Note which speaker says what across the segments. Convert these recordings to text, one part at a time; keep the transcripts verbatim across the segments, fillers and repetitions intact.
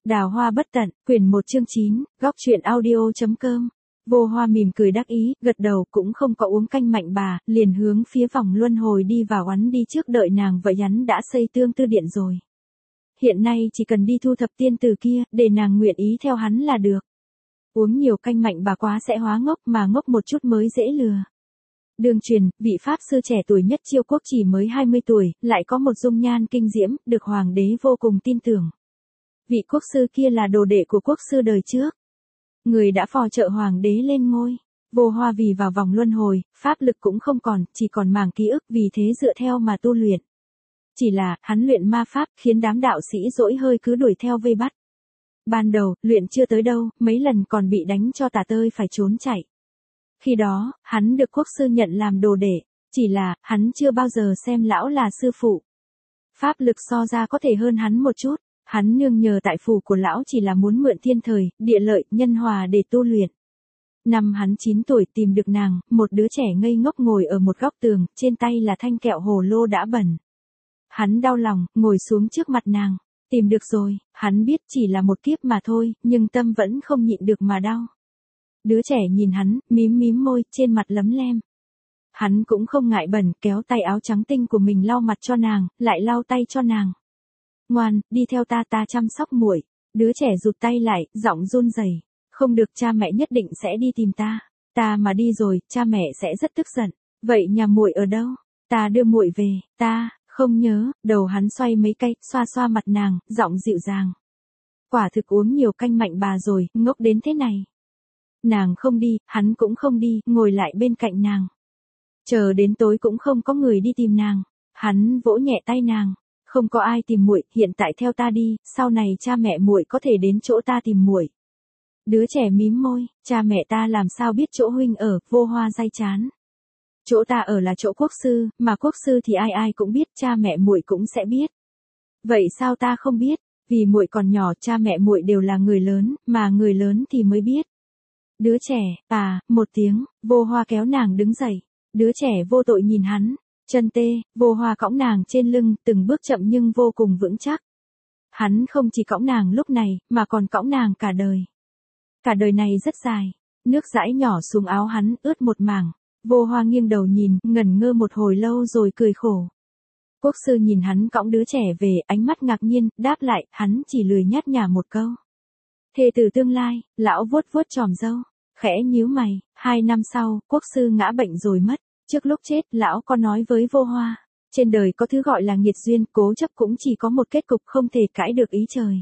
Speaker 1: Đào hoa bất tận, quyển một chương chín, góc truyện audio.com. Vô Hoa mỉm cười đắc ý, gật đầu cũng không có uống canh mạnh bà, liền hướng phía vòng luân hồi đi vào hắn đi trước đợi nàng vậy hắn đã xây tương tư điện rồi. Hiện nay chỉ cần đi thu thập tiên từ kia, để nàng nguyện ý theo hắn là được. Uống nhiều canh mạnh bà quá sẽ hóa ngốc mà ngốc một chút mới dễ lừa. Đường truyền, vị Pháp sư trẻ tuổi nhất Chiêu quốc chỉ mới hai mươi tuổi, lại có một dung nhan kinh diễm, được hoàng đế vô cùng tin tưởng. Vị quốc sư kia là đồ đệ của quốc sư đời trước. Người đã phò trợ hoàng đế lên ngôi. Vô Hoa vì vào vòng luân hồi, pháp lực cũng không còn, chỉ còn màng ký ức vì thế dựa theo mà tu luyện. Chỉ là, hắn luyện ma pháp khiến đám đạo sĩ dỗi hơi cứ đuổi theo vây bắt. Ban đầu, luyện chưa tới đâu, mấy lần còn bị đánh cho tả tơi phải trốn chạy. Khi đó, hắn được quốc sư nhận làm đồ đệ, chỉ là, hắn chưa bao giờ xem lão là sư phụ. Pháp lực so ra có thể hơn hắn một chút. Hắn nương nhờ tại phủ của lão chỉ là muốn mượn thiên thời, địa lợi, nhân hòa để tu luyện. Năm hắn chín tuổi tìm được nàng, một đứa trẻ ngây ngốc ngồi ở một góc tường, trên tay là thanh kẹo hồ lô đã bẩn. Hắn đau lòng, ngồi xuống trước mặt nàng. Tìm được rồi, hắn biết chỉ là một kiếp mà thôi, nhưng tâm vẫn không nhịn được mà đau. Đứa trẻ nhìn hắn, mím mím môi, trên mặt lấm lem. Hắn cũng không ngại bẩn, kéo tay áo trắng tinh của mình lau mặt cho nàng, lại lau tay cho nàng. Ngoan, đi theo ta ta chăm sóc muội. Đứa trẻ rụt tay lại, giọng run rẩy. Không được, cha mẹ nhất định sẽ đi tìm ta. Ta mà đi rồi, cha mẹ sẽ rất tức giận. Vậy nhà muội ở đâu? Ta đưa muội về. Ta không nhớ. Đầu hắn xoay mấy cây, xoa xoa mặt nàng, giọng dịu dàng. Quả thực uống nhiều canh mạnh bà rồi, ngốc đến thế này. Nàng không đi, hắn cũng không đi, ngồi lại bên cạnh nàng. Chờ đến tối cũng không có người đi tìm nàng. Hắn vỗ nhẹ tay nàng. Không có ai tìm muội, hiện tại theo ta đi, sau này cha mẹ muội có thể đến chỗ ta tìm muội. Đứa trẻ mím môi, cha mẹ ta làm sao biết chỗ huynh ở, Vô Hoa day chán. Chỗ ta ở là chỗ quốc sư, mà quốc sư thì ai ai cũng biết, cha mẹ muội cũng sẽ biết. Vậy sao ta không biết? Vì muội còn nhỏ, cha mẹ muội đều là người lớn, mà người lớn thì mới biết. Đứa trẻ, à, một tiếng, Vô Hoa kéo nàng đứng dậy. Đứa trẻ vô tội nhìn hắn. Chân tê, Vô Hoa cõng nàng trên lưng, từng bước chậm nhưng vô cùng vững chắc. Hắn không chỉ cõng nàng lúc này, mà còn cõng nàng cả đời. Cả đời này rất dài. Nước dãi nhỏ xuống áo hắn, ướt một mảng. Vô Hoa nghiêng đầu nhìn, ngẩn ngơ một hồi lâu rồi cười khổ. Quốc sư nhìn hắn cõng đứa trẻ về, ánh mắt ngạc nhiên, đáp lại, hắn chỉ lười nhát nhả một câu. Thê tử tương lai, lão vuốt vuốt chòm râu, khẽ nhíu mày, hai năm sau, quốc sư ngã bệnh rồi mất. Trước lúc chết, lão có nói với Vô Hoa, trên đời có thứ gọi là nghiệt duyên, cố chấp cũng chỉ có một kết cục không thể cãi được ý trời.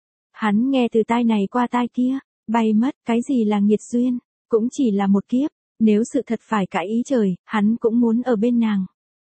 Speaker 1: Hắn nghe từ tai này qua tai kia, bay mất, cái gì là nghiệt duyên, cũng chỉ là một kiếp, nếu sự thật phải cãi ý trời, hắn cũng muốn ở bên nàng.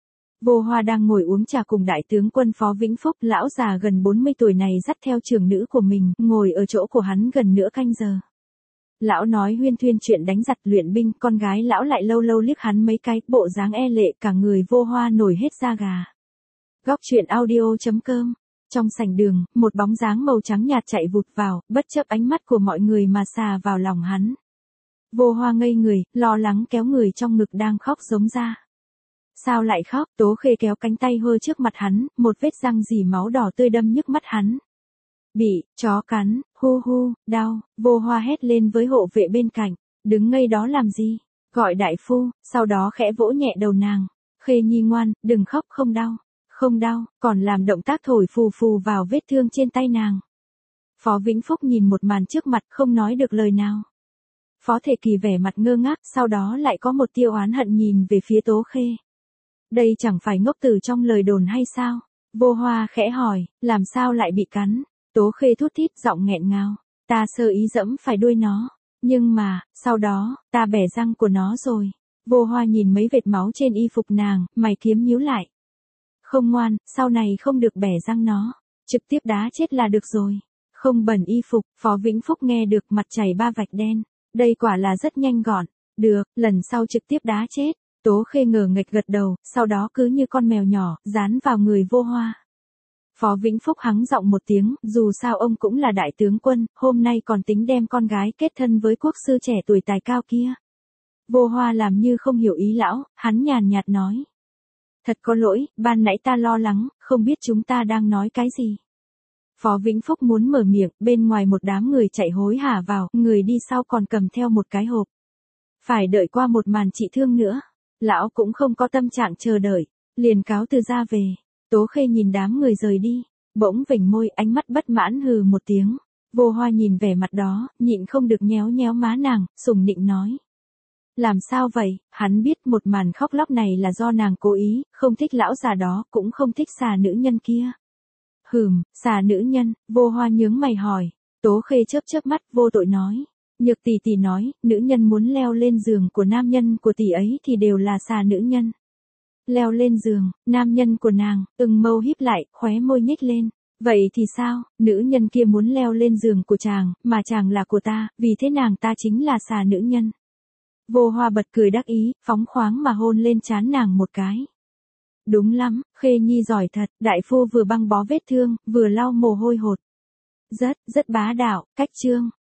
Speaker 1: Vô Hoa đang ngồi uống trà cùng đại tướng quân Phó Vĩnh Phúc, lão già gần bốn mươi tuổi này dắt theo trưởng nữ của mình, ngồi ở chỗ của hắn gần nửa canh giờ. Lão nói huyên thuyên chuyện đánh giặc luyện binh, con gái lão lại lâu lâu liếc hắn mấy cái, bộ dáng e lệ cả người Vô Hoa nổi hết da gà. Góc truyện audio.com. Trong sảnh đường, một bóng dáng màu trắng nhạt chạy vụt vào, bất chấp ánh mắt của mọi người mà xà vào lòng hắn. Vô Hoa ngây người, lo lắng kéo người trong ngực đang khóc giống ra. Sao lại khóc? Tố Khê kéo cánh tay hơ trước mặt hắn, một vết răng dỉ máu đỏ tươi đâm nhức mắt hắn. Bị chó cắn, hu hu, đau. Vô Hoa hét lên với hộ vệ bên cạnh, đứng ngây đó làm gì, gọi đại phu, sau đó khẽ vỗ nhẹ đầu nàng. Khê nhi ngoan, đừng khóc, không đau, không đau, còn làm động tác thổi phù phù vào vết thương trên tay nàng. Phó Vĩnh Phúc nhìn một màn trước mặt không nói được lời nào. Phó Thể Kỳ vẻ mặt ngơ ngác, sau đó lại có một tia oán hận nhìn về phía Tố Khê. Đây chẳng phải ngốc tử trong lời đồn hay sao? Vô Hoa khẽ hỏi, làm sao lại bị cắn? Tố Khê thút thít giọng nghẹn ngào, ta sơ ý dẫm phải đuôi nó, nhưng mà, sau đó, ta bẻ răng của nó rồi. Vô Hoa nhìn mấy vệt máu trên y phục nàng, mày kiếm nhíu lại. Không ngoan, sau này không được bẻ răng nó, trực tiếp đá chết là được rồi. Không bẩn y phục, Phó Vĩnh Phúc nghe được mặt chảy ba vạch đen, đây quả là rất nhanh gọn. Được, lần sau trực tiếp đá chết. Tố Khê ngờ nghệch gật đầu, sau đó cứ như con mèo nhỏ, dán vào người Vô Hoa. Phó Vĩnh Phúc hắng giọng một tiếng, dù sao ông cũng là đại tướng quân, hôm nay còn tính đem con gái kết thân với quốc sư trẻ tuổi tài cao kia. Vô Hoa làm như không hiểu ý lão, hắn nhàn nhạt nói. Thật có lỗi, ban nãy ta lo lắng, không biết chúng ta đang nói cái gì. Phó Vĩnh Phúc muốn mở miệng, bên ngoài một đám người chạy hối hả vào, người đi sau còn cầm theo một cái hộp. Phải đợi qua một màn trị thương nữa. Lão cũng không có tâm trạng chờ đợi, liền cáo từ ra về. Tố Khê nhìn đám người rời đi, bỗng vểnh môi, ánh mắt bất mãn hừ một tiếng. Vô Hoa nhìn vẻ mặt đó, nhịn không được nhéo nhéo má nàng, sủng nịnh nói. Làm sao vậy? Hắn biết một màn khóc lóc này là do nàng cố ý, không thích lão già đó, cũng không thích xà nữ nhân kia. Hừm, xà nữ nhân, Vô Hoa nhướng mày hỏi. Tố Khê chớp chớp mắt, vô tội nói. Nhược tỷ tỷ nói, nữ nhân muốn leo lên giường của nam nhân của tỷ ấy thì đều là xà nữ nhân. Leo lên giường, nam nhân của nàng, ưng mâu híp lại, khóe môi nhếch lên. Vậy thì sao, nữ nhân kia muốn leo lên giường của chàng, mà chàng là của ta, vì thế nàng ta chính là xà nữ nhân. Vô Hoa bật cười đắc ý, phóng khoáng mà hôn lên trán nàng một cái. Đúng lắm, Khê Nhi giỏi thật, đại phu vừa băng bó vết thương, vừa lau mồ hôi hột. Rất, rất bá đạo, cách chương.